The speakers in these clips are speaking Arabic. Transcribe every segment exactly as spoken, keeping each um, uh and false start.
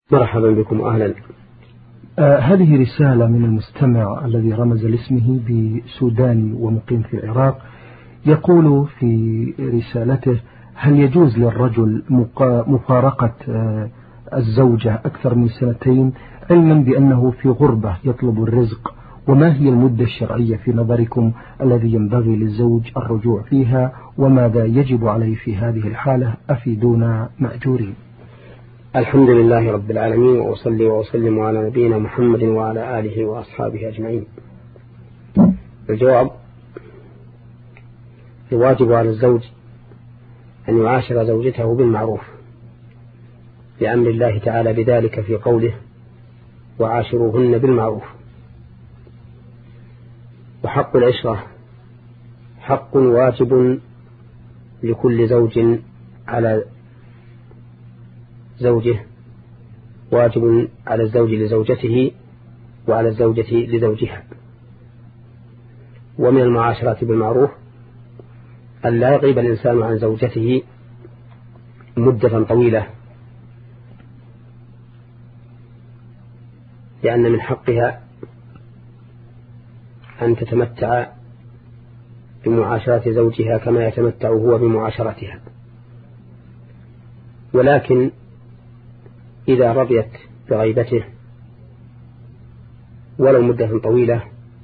مرحبا بكم أهلا. آه هذه رسالة من المستمع الذي رمز لاسمه بسوداني ومقيم في العراق. يقول في رسالته: هل يجوز للرجل مفارقة آه الزوجة أكثر من سنتين علما بأنه في غربة يطلب الرزق؟ وما هي المدة الشرعية في نظركم الذي ينبغي للزوج الرجوع فيها؟ وماذا يجب عليه في هذه الحالة؟ أفيدونا مأجورين. الحمد لله رب العالمين، وأصلي وأسلم على نبينا محمد وعلى آله وأصحابه أجمعين. الجواب: الواجب على الزوج أن يعاشر زوجته بالمعروف لأمر الله تعالى بذلك في قوله: وعاشروهن بالمعروف. وحق العشرة حق واجب لكل زوج على زوجه، واجب على الزوج لزوجته وعلى الزوجة لزوجها. ومن المعاشرة بالمعروف أن لا يغيب الإنسان عن زوجته مدة طويلة، لأن من حقها أن تتمتع بمعاشرة زوجها كما يتمتع هو بمعاشرتها. ولكن إذا رضيت بغيبته ولو مدة طويلة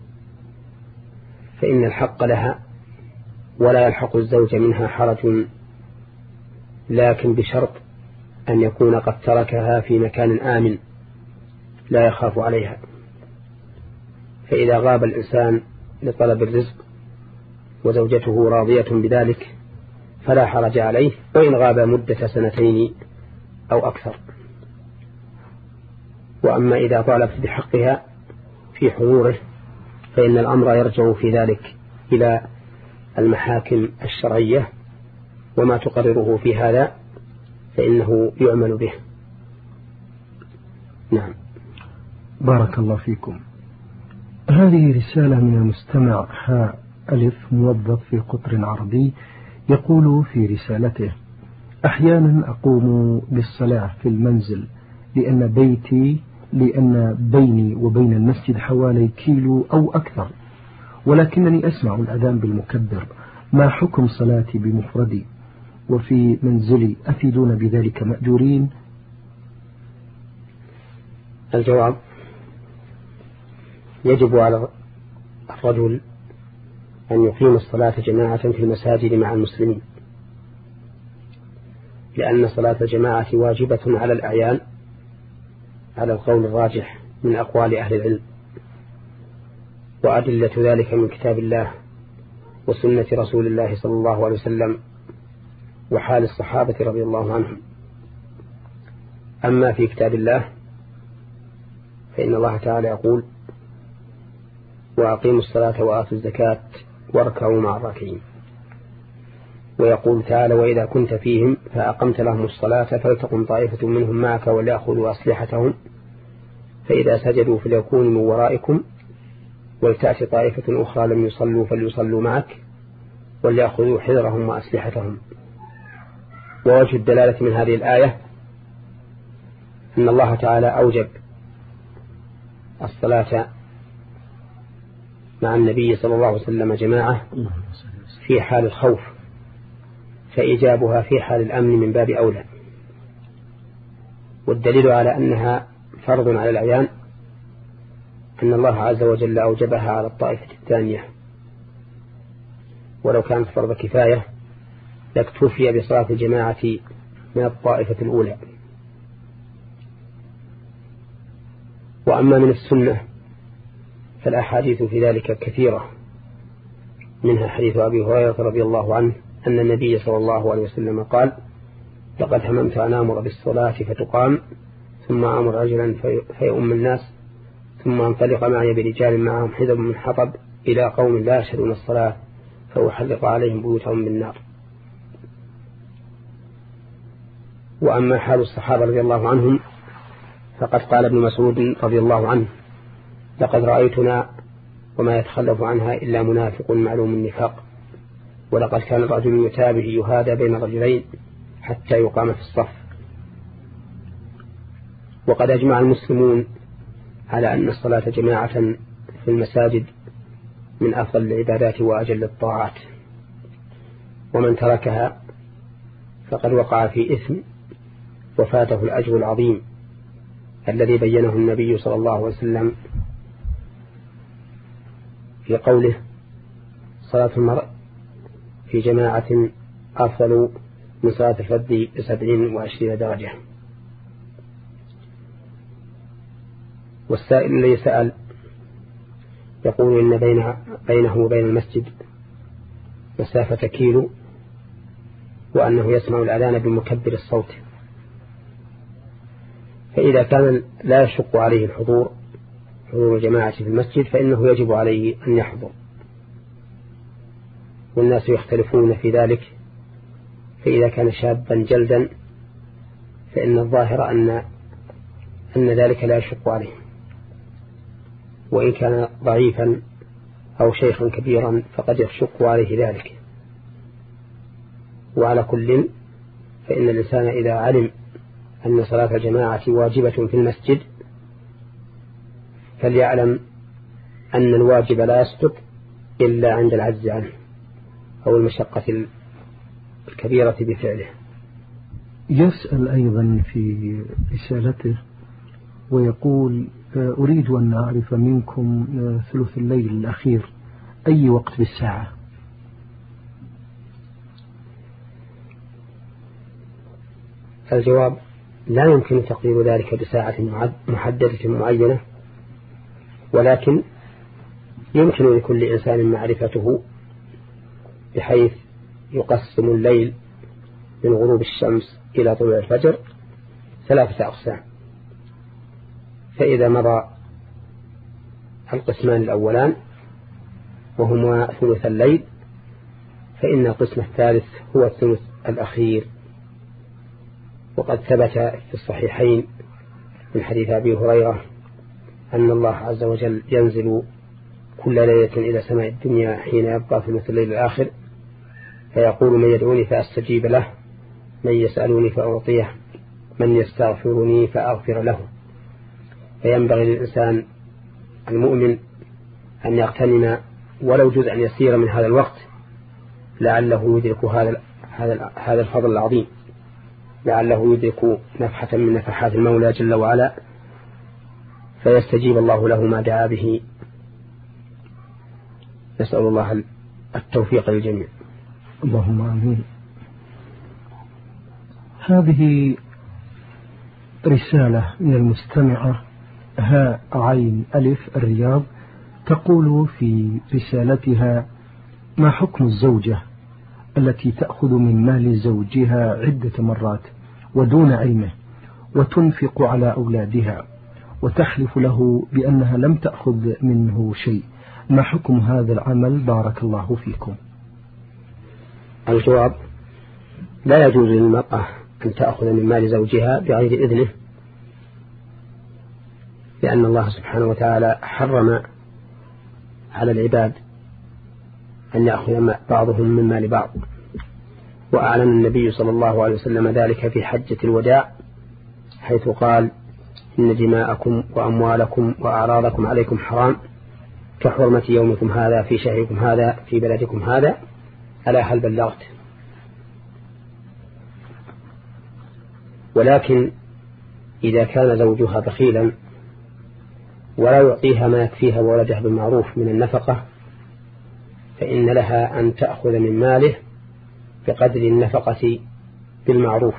فإن الحق لها، ولا يلحق الزوج منها حرج، لكن بشرط أن يكون قد تركها في مكان آمن لا يخاف عليها. فإذا غاب الإنسان لطلب الرزق وزوجته راضية بذلك فلا حرج عليه، وإن غاب مدة سنتين أو أكثر. وأما إذا طالبت بحقها في حضوره فإن الأمر يرجع في ذلك إلى المحاكم الشرعية، وما تقرره في هذا فإنه يعمل به. نعم. بارك الله فيكم. هذه رسالة من المستمع حاء ألف موظف في قطر عربي. يقول في رسالته: أحيانا أقوم بالصلاة في المنزل لأن بيتي لأن بيني وبين المسجد حوالي كيلو أو أكثر، ولكنني أسمع الأذان بالمكبر. ما حكم صلاتي بمفردي وفي منزلي؟ أفيدون بذلك مأجورين. الجواب: يجب على الرجل أن يقيم الصلاة جماعة في المساجد مع المسلمين، لأن صلاة الجماعة واجبة على الأعيان على القول الراجح من أقوال أهل العلم، وأدلة ذلك من كتاب الله وسنة رسول الله صلى الله عليه وسلم وحال الصحابة رضي الله عنهم. أما في كتاب الله فإن الله تعالى يقول: وأقيموا الصلاة وآتوا الزكاة واركعوا مع الراكعين. ويقول تعالى: وإذا كنت فيهم فأقمت لهم الصلاة فلتقم طائفة منهم معك وليأخذوا أسلحتهم فإذا سجدوا فليكونوا من ورائكم ولتأتي طائفة أخرى لم يصلوا فليصلوا معك وليأخذوا حذرهم وأسلحتهم. ووجه الدلالة من هذه الآية أن الله تعالى أوجب الصلاة مع النبي صلى الله عليه وسلم جماعة في حال الخوف، فإيجابها في حال الأمن من باب أولى. والدليل على أنها فرض على الأعيان أن الله عز وجل أوجبها على الطائفة الثانية، ولو كانت فرض كفاية لاكتفي بصلاة الجماعة من الطائفة الأولى. وأما من السنة فالأحاديث في ذلك كثيرة، منها حديث أبي هريرة رضي الله عنه أن النبي صلى الله عليه وسلم قال: لقد هممت أن آمر بالصلاة فتقام ثم آمر رجلا فيؤم الناس ثم انطلق معي برجال معهم حزب من حطب إلى قوم لا يشهدون الصلاة فأحرق عليهم بيوتهم بالنار. وأما حال الصحابة رضي الله عنهم فقد قال ابن مسعود رضي الله عنه: لقد رأيتنا وما يتخلف عنها إلا منافق معلوم النفاق، ولقد كان الرجل يتابع يهادى بين رجلين حتى يقام في الصف. وقد أجمع المسلمون على أن الصلاة جماعة في المساجد من أفضل العبادات وأجل الطاعات، ومن تركها فقد وقع في إثم وفاته الأجر العظيم الذي بينه النبي صلى الله عليه وسلم في قوله: صلاة المرء في جماعة أفضل من صلاة الفرد بسبعين وعشرين درجة. والسائل الذي سأل يقول إن بين بينه وبين المسجد مسافة كيلو، وأنه يسمع الأذان بمكبر الصوت، فإذا كان لا يشق عليه الحضور حضور الجماعة في المسجد فإنه يجب عليه أن يحضر، والناس يختلفون في ذلك. فإذا كان شابا جلدا فإن الظاهر أن أن ذلك لا يشق عليه، وإن كان ضعيفا أو شيخا كبيرا فقد يشق عليه ذلك. وعلى كل فإن الإنسان إذا علم أن صلاة الجماعة واجبة في المسجد فليعلم أن الواجب لا يسقط إلا عند العجز عنه أو المشقة الكبيرة بفعله. يسأل أيضا في رسالته ويقول: أريد أن أعرف منكم ثلث الليل الأخير أي وقت بالساعة؟ الجواب: لا يمكن تقدير ذلك بساعة محددة معينة، ولكن يمكن لكل إنسان معرفته بحيث يقسم الليل من غروب الشمس إلى طلوع الفجر ثلاثة أقسام، فإذا مضى القسمان الأولان وهما ثلث الليل فإن القسم الثالث هو الثلث الأخير. وقد ثبت في الصحيحين من حديث أبي هريرة أن الله عز وجل ينزل كل ليلة إلى سماء الدنيا حين يبقى ثلث الليل الآخر فيقول: من يدعوني فأستجيب له، من يسألوني فأعطيه، من يستغفرني فأغفر له. فينبغي للإنسان المؤمن أن يغتنم ولو جزءا يسير من هذا الوقت لعله يدرك هذا هذا هذا الفضل العظيم، لعله يدرك نفحة من نفحات المولى جل وعلا فيستجيب الله له ما دعا به. نسأل الله التوفيق للجميع. اللهم آمين. هذه رسالة من المستمعة هاء عين ألف الرياض، تقول في رسالتها: ما حكم الزوجة التي تأخذ من مال زوجها عدة مرات ودون علمه وتنفق على أولادها وتحلف له بأنها لم تأخذ منه شيء؟ ما حكم هذا العمل بارك الله فيكم؟ الجواب: لا يجوز للمرأة أن تأخذ من مال زوجها بغير إذنه، لأن الله سبحانه وتعالى حرم على العباد أن يأخذ بعضهم من مال بعض، وأعلن النبي صلى الله عليه وسلم ذلك في حجة الوداع حيث قال: إن دماءكم وأموالكم وأعراضكم عليكم حرام كحرمة يومكم هذا في شهركم هذا في بلدكم هذا، ألا هل بلغت؟ ولكن إذا كان زوجها بخيلا ولا يعطيها ما يكفيها وولدها بالمعروف من النفقة فإن لها أن تأخذ من ماله بقدر النفقة بالمعروف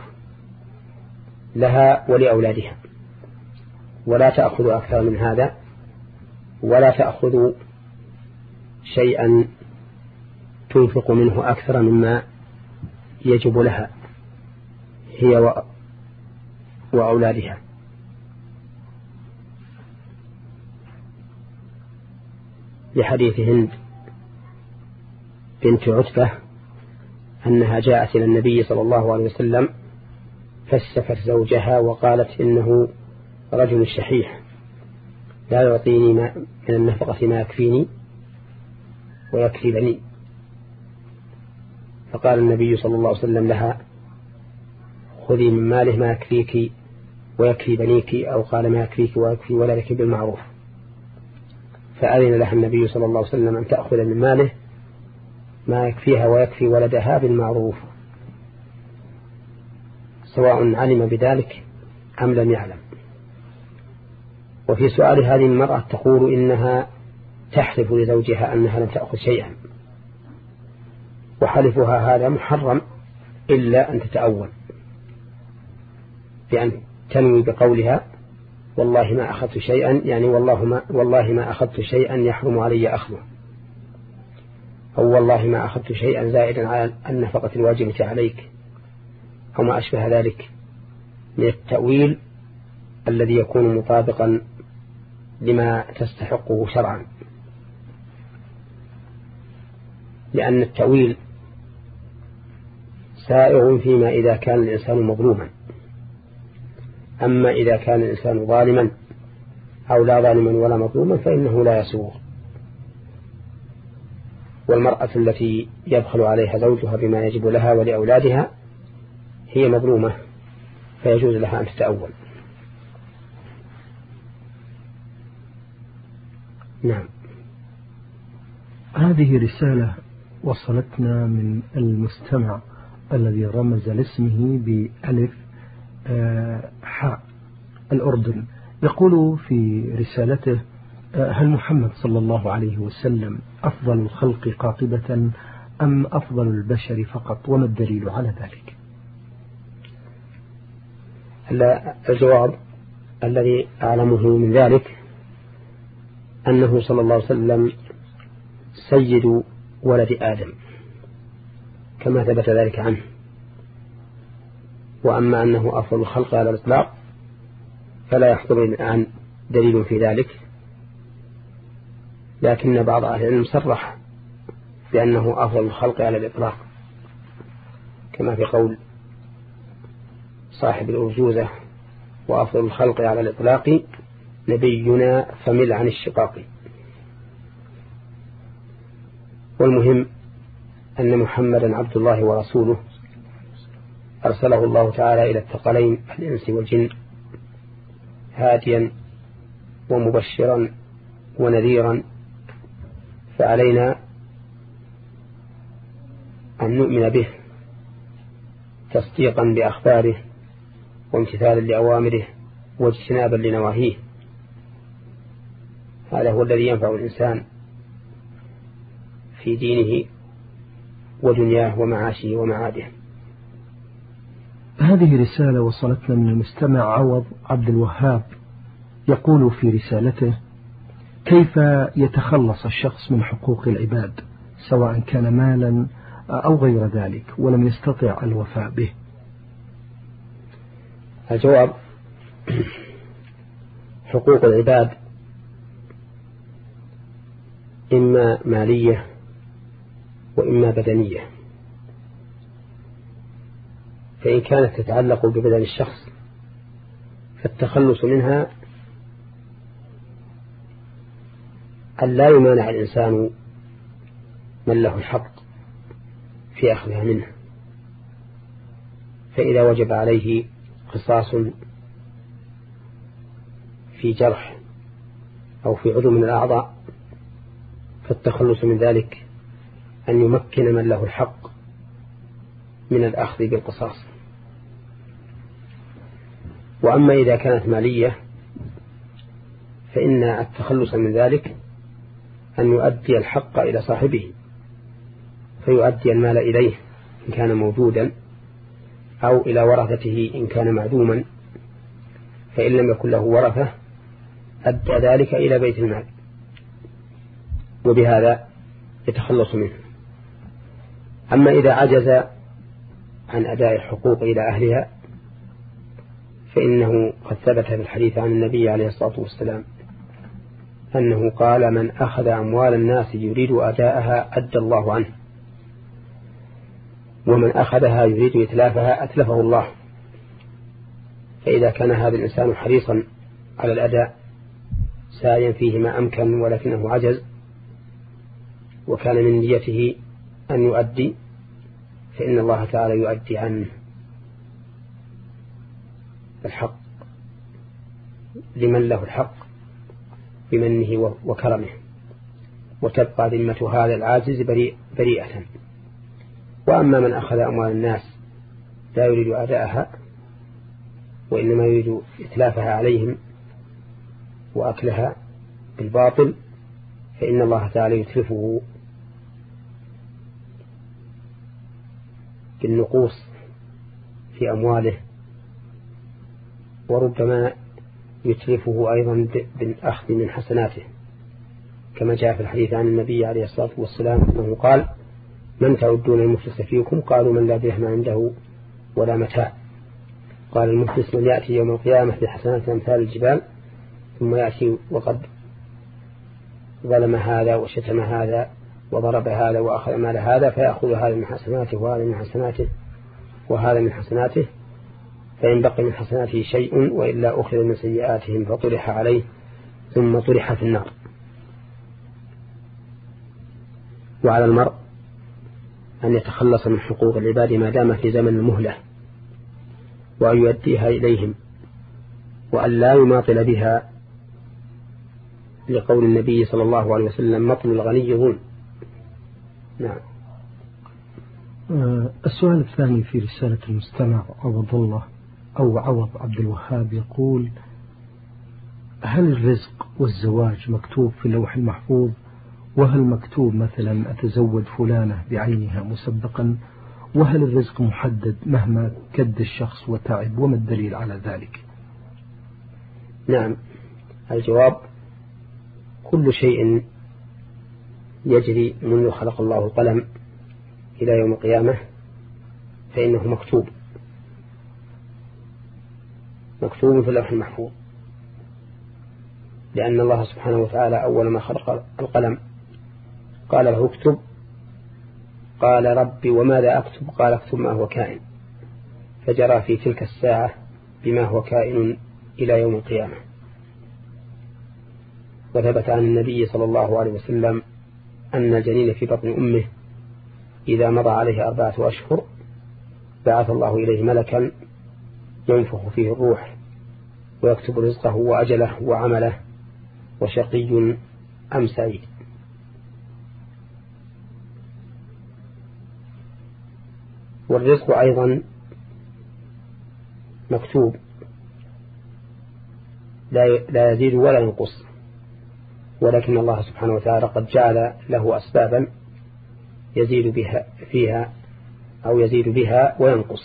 لها ولأولادها، ولا تأخذ أكثر من هذا، ولا تأخذ شيئا تنفق منه أكثر مما يجب لها هي وأولادها. لحديث هند بنت عتبة أنها جاءت إلى النبي صلى الله عليه وسلم فاشتكت زوجها وقالت: إنه رجل شحيح لا يعطيني ما من النفقة ما يكفيني ويكفي بني. فقال النبي صلى الله عليه وسلم لها: خذي من ماله ما يكفيك ويكفي بنيك، أو قال ما يكفيك ويكفي ولدك بالمعروف، فأذن لها النبي صلى الله عليه وسلم أن تأخذ من ماله ما يكفيها ويكفي ولدها بالمعروف، سواء علم بذلك أم لم يعلم. وفي سؤال هذه المرأة تقول إنها تحلف لزوجها أنها لم تأخذ شيئا، وحلفها هذا محرم إلا أن تتأول بأن تنوي بقولها والله ما أخذت شيئا، يعني والله ما, والله ما أخذت شيئا يحرم علي أخذه، أو والله ما أخذت شيئا زائدا على النفقة الواجبة عليك، أو ما أشبه ذلك من التأويل الذي يكون مطابقا لما تستحقه شرعا، لأن التأويل سائغ فيما إذا كان الإنسان مظلوما، أما إذا كان الإنسان ظالما أو لا ظالما ولا مظلوما فإنه لا يسوغ. والمرأة التي يبخل عليها زوجها بما يجب لها ولأولادها هي مظلومة، فيجوز لها أن تتأول. نعم. هذه رسالة وصلتنا من المستمع الذي رمز لاسمه بألف حاء الأردن، يقول في رسالته: هل محمد صلى الله عليه وسلم أفضل الخلق قاطبة أم أفضل البشر فقط، وما الدليل على ذلك؟ الجواب الذي أعلمه من ذلك أنه صلى الله عليه وسلم سيد ولد آدم كما ثبت ذلك عنه، وأما أنه أفضل الخلق على الإطلاق فلا يحضر الآن دليل في ذلك، لكن بعض أهل العلم صرح بأنه أفضل الخلق على الإطلاق، كما في قول صاحب الأرجوزة: وأفضل الخلق على الإطلاق نبينا فمل عن الشقاق. والمهم أن محمدا عبد الله ورسوله أرسله الله تعالى إلى الثقلين الإنس والجن هاديا ومبشرا ونذيرا، فعلينا أن نؤمن به تصديقا بأخباره وامتثالا لأوامره واجتنابا لنواهيه. هذا هو الذي ينفع الإنسان في دينه ودنياه ومعاشه ومعاده. هذه رسالة وصلتنا من المستمع عوض عبد الوهاب، يقول في رسالته: كيف يتخلص الشخص من حقوق العباد سواء كان مالا أو غير ذلك ولم يستطع الوفاء به؟ الجواب: حقوق العباد إما مالية وإما بدنية، فإن كانت تتعلق ببدن الشخص فالتخلص منها أن لا يمانع الإنسان من له الحق في أخذها منه، فإذا وجب عليه قصاص في جرح أو في عضو من الأعضاء فالتخلص من ذلك أن يمكن من له الحق من الأخذ بالقصاص. وأما إذا كانت مالية فإن التخلص من ذلك أن يؤدي الحق إلى صاحبه، فيؤدي المال إليه إن كان موجودا، أو إلى ورثته إن كان معدوما، فإن لم يكن له ورثة أدى ذلك إلى بيت المال، وبهذا يتخلص منه. أما إذا عجز عن أداء الحقوق إلى أهلها فإنه قد ثبت في الحديث عن النبي عليه الصلاة والسلام أنه قال: من أخذ أموال الناس يريد أداءها أدى الله عنه، ومن أخذها يريد إتلافها أتلفه الله. فإذا كان هذا الإنسان حريصا على الأداء ساعيا فيه ما أمكن ولكنه عجز وكان من نيته أن يؤدي، فإن الله تعالى يؤدي عنه الحق لمن له الحق بمنه وكرمه، وتبقى ذمة هذا العاجز بريء بريئة. وأما من أخذ أموال الناس لا يريد أداءها وإنما يريد إتلافها عليهم وأكلها بالباطل، فإن الله تعالى يتلفه بالنقوص في أمواله، وربما يتلفه أيضا بالأخذ من حسناته، كما جاء في الحديث عن النبي عليه الصلاة والسلام أنه قال: من تعدون المفلس فيكم؟ قالوا: من لا درهم عنده ولا متاع. قال: المفلس من يأتي يوم القيامة بحسنات أمثال الجبال، ثم يأتي وقد ظلم هذا وشتم هذا وضرب هذا وأخذ مال هذا، فيأخذ هذا من حسناته وهذا من حسناته وهذا من حسناته، فإن بقي من حسناته شيء وإلا أخذ من سيئاتهم فطرح عليه ثم طرح في النار. وعلى المرء أن يتخلص من حقوق العباد ما دام في زمن المهلة، وأن يؤديها إليهم، وأن لا يماطل بها، لقول النبي صلى الله عليه وسلم: مطل الغني ظلم. نعم. السؤال الثاني في رسالة المستمع عوض الله أو عوض عبد الوهاب يقول: هل الرزق والزواج مكتوب في اللوح المحفوظ؟ وهل مكتوب مثلا أتزوج فلانة بعينها مسبقا؟ وهل الرزق محدد مهما كد الشخص وتعب؟ وما الدليل على ذلك؟ نعم، الجواب: كل شيء يجري منذ خلق الله القلم إلى يوم القيامة فإنه مكتوب مكتوب في اللوح المحفوظ، لأن الله سبحانه وتعالى أول ما خلق القلم قال له: اكتب. قال: ربي وماذا أكتب؟ قال: اكتب ما هو كائن. فجرى في تلك الساعة بما هو كائن إلى يوم القيامة. وثبت عن النبي صلى الله عليه وسلم أن الجنين في بطن أمه إذا مضى عليه أربعة أشهر بعث الله إليه ملكا ينفخ فيه الروح ويكتب رزقه وأجله وعمله وشقي أم سعيد. والرزق أيضا مكتوب لا يزيد ولا ينقص، ولكن الله سبحانه وتعالى قد جعل له أسبابا يزيد بها فيها أو يزيد بها وينقص.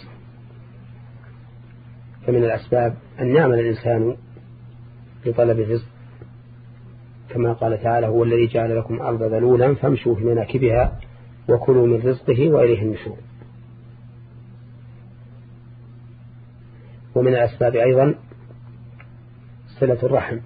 فمن الأسباب أن يعمل الإنسان لطلب الرزق، كما قال تعالى: هو الذي جعل لكم الأرض ذلولا فامشوا في مناكبها وكلوا من رزقه وإليه النشور. ومن الأسباب أيضا صلة الرحم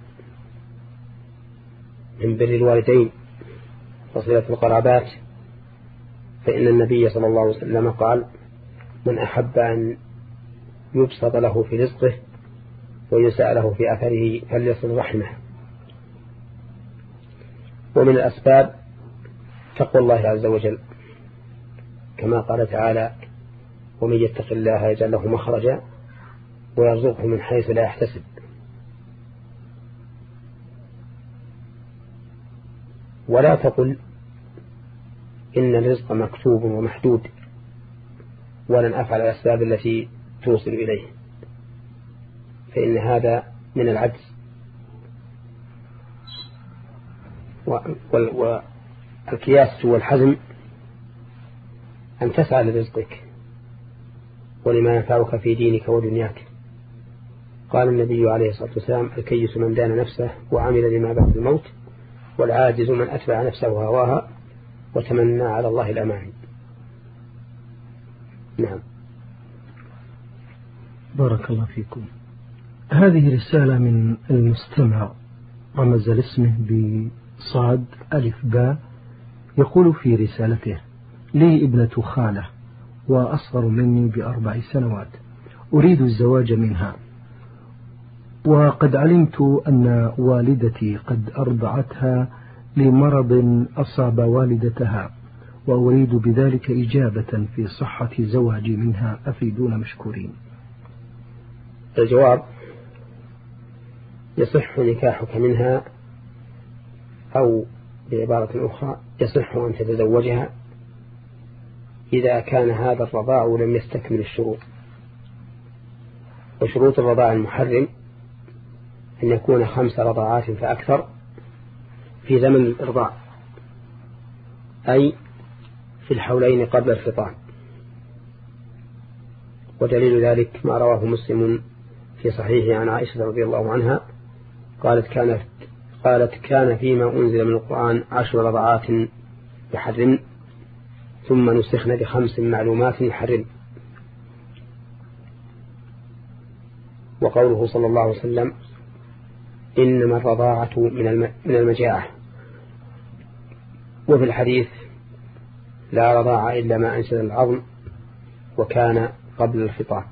من بر الوالدين وصلة القرابات، فإن النبي صلى الله عليه وسلم قال: من أحب أن يبسط له في رزقه ويسأ له في أثره فليصل رحمه. ومن الأسباب تقوى الله عز وجل، كما قال تعالى: ومن يتق الله يجعل له مخرجا ويرزقه من حيث لا يحتسب. ولا تقل إن الرزق مكتوب ومحدود ولن أفعل الأسباب التي توصل إليه، فإن هذا من العجز. والكياس والحزم أن تسعى لرزقك ولما ينفعك في دينك ودنياك. قال النبي عليه الصلاة والسلام: الكيس من دان نفسه وعمل لما بعد الموت، والعاجز من أتبع نفسه هواها وتمنى على الله الأماني. نعم. بارك الله فيكم. هذه رسالة من المستمع رمز لاسمه بصاد ألف باء، يقول في رسالته: لي ابنة خالة وأصغر مني بأربع سنوات، أريد الزواج منها، وقد علمت أن والدتي قد أرضعتها لمرض أصاب والدتها، وأريد بذلك إجابة في صحة زواجي منها، أفيدون مشكورين. الجواب: يصح نكاحك منها، أو بعبارة أخرى يصح أن تتزوجها إذا كان هذا الرضاع لم يستكمل الشروط. وشروط الرضاع المحرم أن يكون خمس رضاعات فأكثر في زمن الإرضاع، أي في الحولين قبل الفطام. ودليل ذلك ما رواه مسلم في صحيحه عن عائشة رضي الله عنها قالت كانت قالت كان فيما أنزل من القرآن عشر رضعات يحرم ثم نسخن بخمس معلومات يحرم. وقوله صلى الله عليه وسلم إنما الرضاعة من المجاعة. وفي الحديث لا رضاعة إلا ما أنشد العظم وكان قبل الفطام.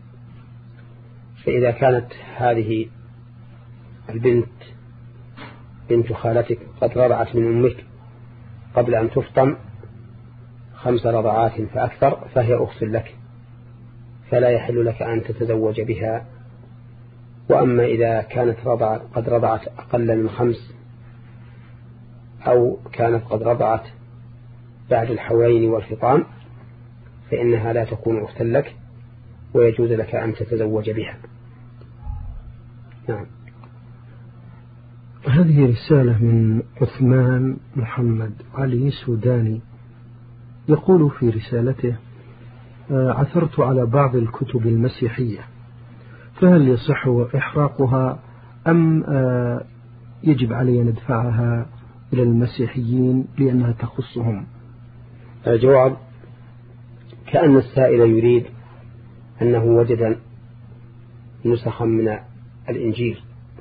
فإذا كانت هذه البنت بنت خالتك قد رضعت من أمك قبل أن تفطم خمس رضعات فأكثر فهي أخت لك، فلا يحل لك أن تتزوج بها. وأما إذا كانت رضع قد رضعت أقل من خمس، أو كانت قد رضعت بعد الحولين والفطام، فإنها لا تكون أختا لك ويجوز لك أن تتزوج بها. نعم. هذه رسالة من عثمان محمد علي سوداني، يقول في رسالته: عثرت على بعض الكتب المسيحية، فهل يصح إحراقها أم يجب علي أن ندفعها إلى المسيحيين لأنها تخصهم؟ الجواب: كأن السائل يريد أنه وجد نسخا من الإنجيل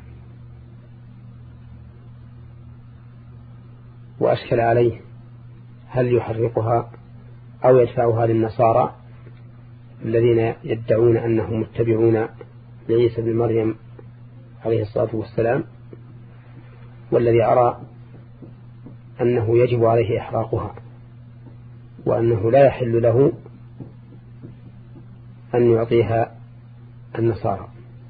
وأشكل عليه هل يحرقها أو يدفعها للنصارى الذين يدعون أنهم متبعون لعيسى بن مريم عليه الصلاة والسلام، والذي أرى أنه يجب عليه إحراقها، وأنه لا يحل له أن يعطيها النصارى.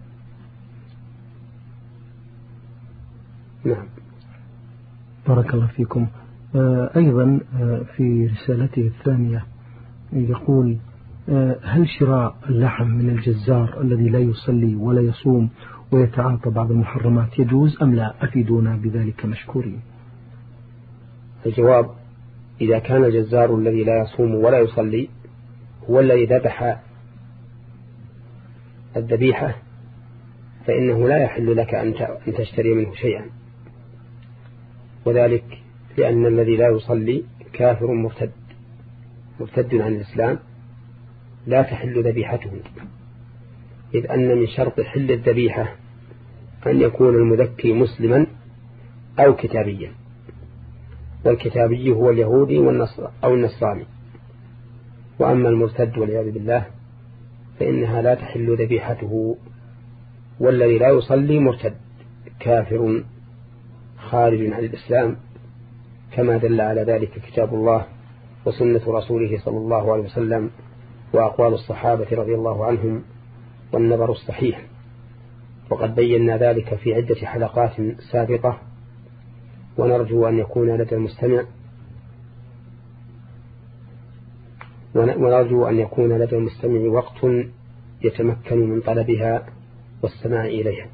نعم. بارك الله فيكم. أيضا في رسالته الثانية يقول: هل شراء اللحم من الجزار الذي لا يصلي ولا يصوم ويتعاطى بعض المحرمات يجوز أم لا؟ أفيدونا بذلك مشكورين. الجواب: إذا كان الجزار الذي لا يصوم ولا يصلي هو الذي ذبح الذبيحة فإنه لا يحل لك أن تشتري منه شيئا، وذلك لأن الذي لا يصلي كافر مرتد مرتد عن الإسلام لا تحل ذبيحته، إذ أن من شرط حل الذبيحة أن يكون المذكي مسلما أو كتابيا، والكتابي هو اليهودي أو النصراني. وأما المرتد والعياذ بالله فإنها لا تحل ذبيحته، والذي لا يصلي مرتد كافر خارج عن الإسلام، كما دل على ذلك كتاب الله وسنة رسوله صلى الله عليه وسلم وأقوال الصحابة رضي الله عنهم والنظر الصحيح. وقد بينا ذلك في عدة حلقات سابقة، ونرجو أن يكون لدى المستمع ونرجو أن يكون لدى المستمع وقت يتمكن من طلبها والسماع إليها.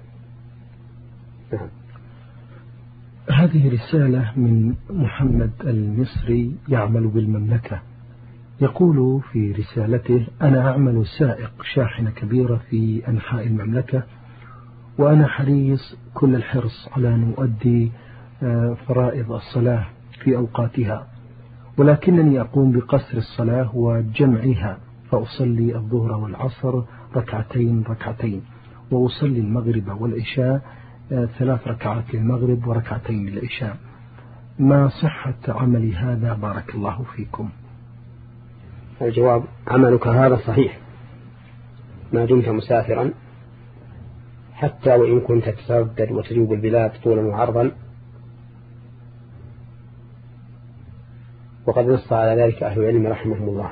نعم. هذه رسالة من محمد المصري يعمل بالمملكة، يقول في رسالته: أنا أعمل سائق شاحنة كبيرة في أنحاء المملكة، وأنا حريص كل الحرص على أن أؤدي فرائض الصلاة في أوقاتها، ولكنني أقوم بقصر الصلاة وجمعها، فأصلي الظهر والعصر ركعتين ركعتين، وأصلي المغرب والعشاء ثلاث ركعات للمغرب وركعتين للعشاء. ما صحة عملي هذا بارك الله فيكم؟ الجواب: عملك هذا صحيح ما دمت مسافرا، حتى وإن كنت تتردد وتجوب البلاد طولا وعرضا. وقد نص على ذلك أهل العلم رحمهم الله،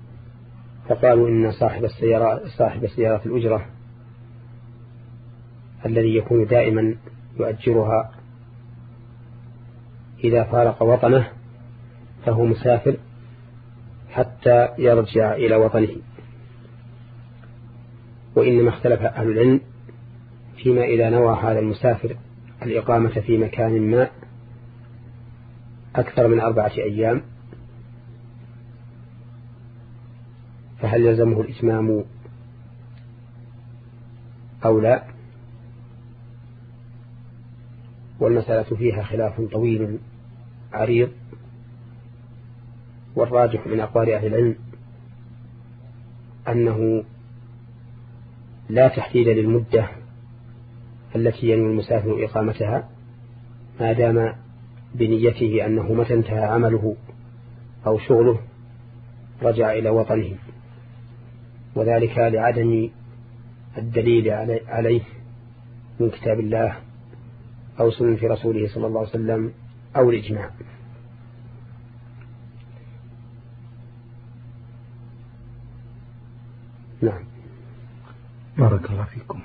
فقالوا إن صاحب السيارة صاحب سيارة الأجرة الذي يكون دائما يؤجرها إذا فارق وطنه فهو مسافر حتى يرجع إلى وطنه. وإنما اختلف أهل العلم فيما إذا نوى هذا المسافر الإقامة في مكان ما أكثر من أربعة أيام فهل يلزمه الإتمام أو لا؟ والمسألة فيها خلاف طويل عريض، والراجح من أقوال أهل العلم أنه لا تحديد للمدة التي ينوي المسافر إقامتها ما دام بنيته أنه متى انتهى عمله أو شغله رجع إلى وطنه، وذلك لعدم الدليل عليه من كتاب الله أو سنة رسوله صلى الله عليه وسلم أو الإجماع. نعم. بارك الله فيكم.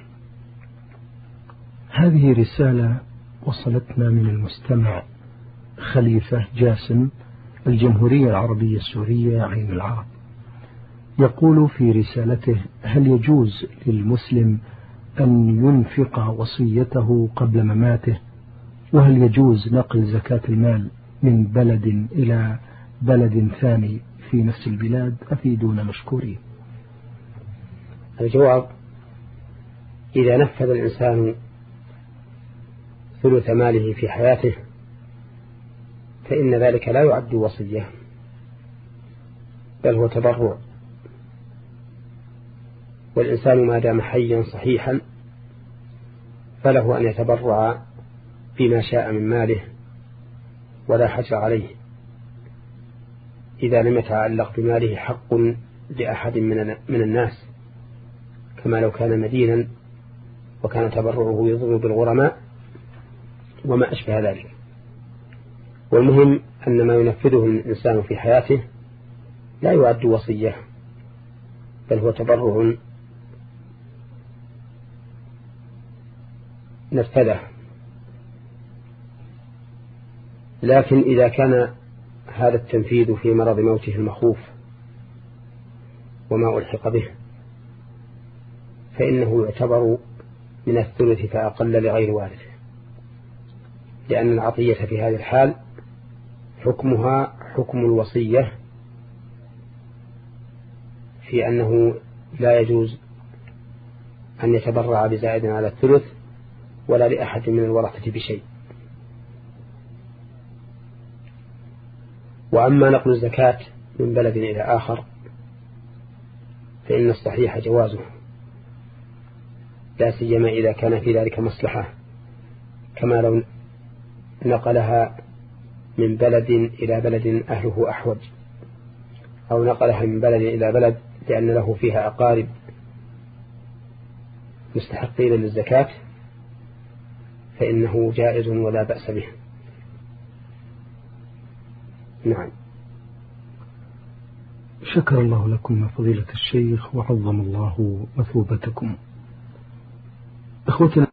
هذه رسالة وصلتنا من المستمع خليفة جاسم، الجمهورية العربية السورية عين العرب. يقول في رسالته: هل يجوز للمسلم أن ينفق وصيته قبل مماته؟ وهل يجوز نقل زكاة المال من بلد إلى بلد ثاني في نفس البلاد؟ أفيدونا مشكورين. الجواب: إذا نفذ الإنسان ثلث ماله في حياته فإن ذلك لا يعد وصية، بل هو تبرع، والإنسان ما دام حيا صحيحا فله أن يتبرع بما شاء من ماله ولا حجر عليه إذا لم يتعلق بماله حق لأحد من الناس، كما لو كان مدينا وكان تبرعه يضر بالغرماء وما أشبه ذلك. والمهم أن ما ينفذه الإنسان في حياته لا يعد وصية، بل هو تبرع نفذه. لكن إذا كان هذا التنفيذ في مرض موته المخوف وما ألحق به فإنه يعتبر من الثلث فأقل لغير وارثه، لأن العطية في هذه الحال حكمها حكم الوصية في أنه لا يجوز أن يتبرع بزائد على الثلث ولا لأحد من الورثة بشيء. وأما نقل الزكاة من بلد إلى آخر فإن الصحيح جوازه، لا سيما إذا كان في ذلك مصلحة، كما لو نقلها من بلد إلى بلد أهله أحوج، أو نقلها من بلد إلى بلد لأن له فيها أقارب مستحقين للزكاة فإنه جائز ولا بأس به. نعم. شكر الله لكم فضيلة الشيخ وعظم الله مثوبتكم. أخوتنا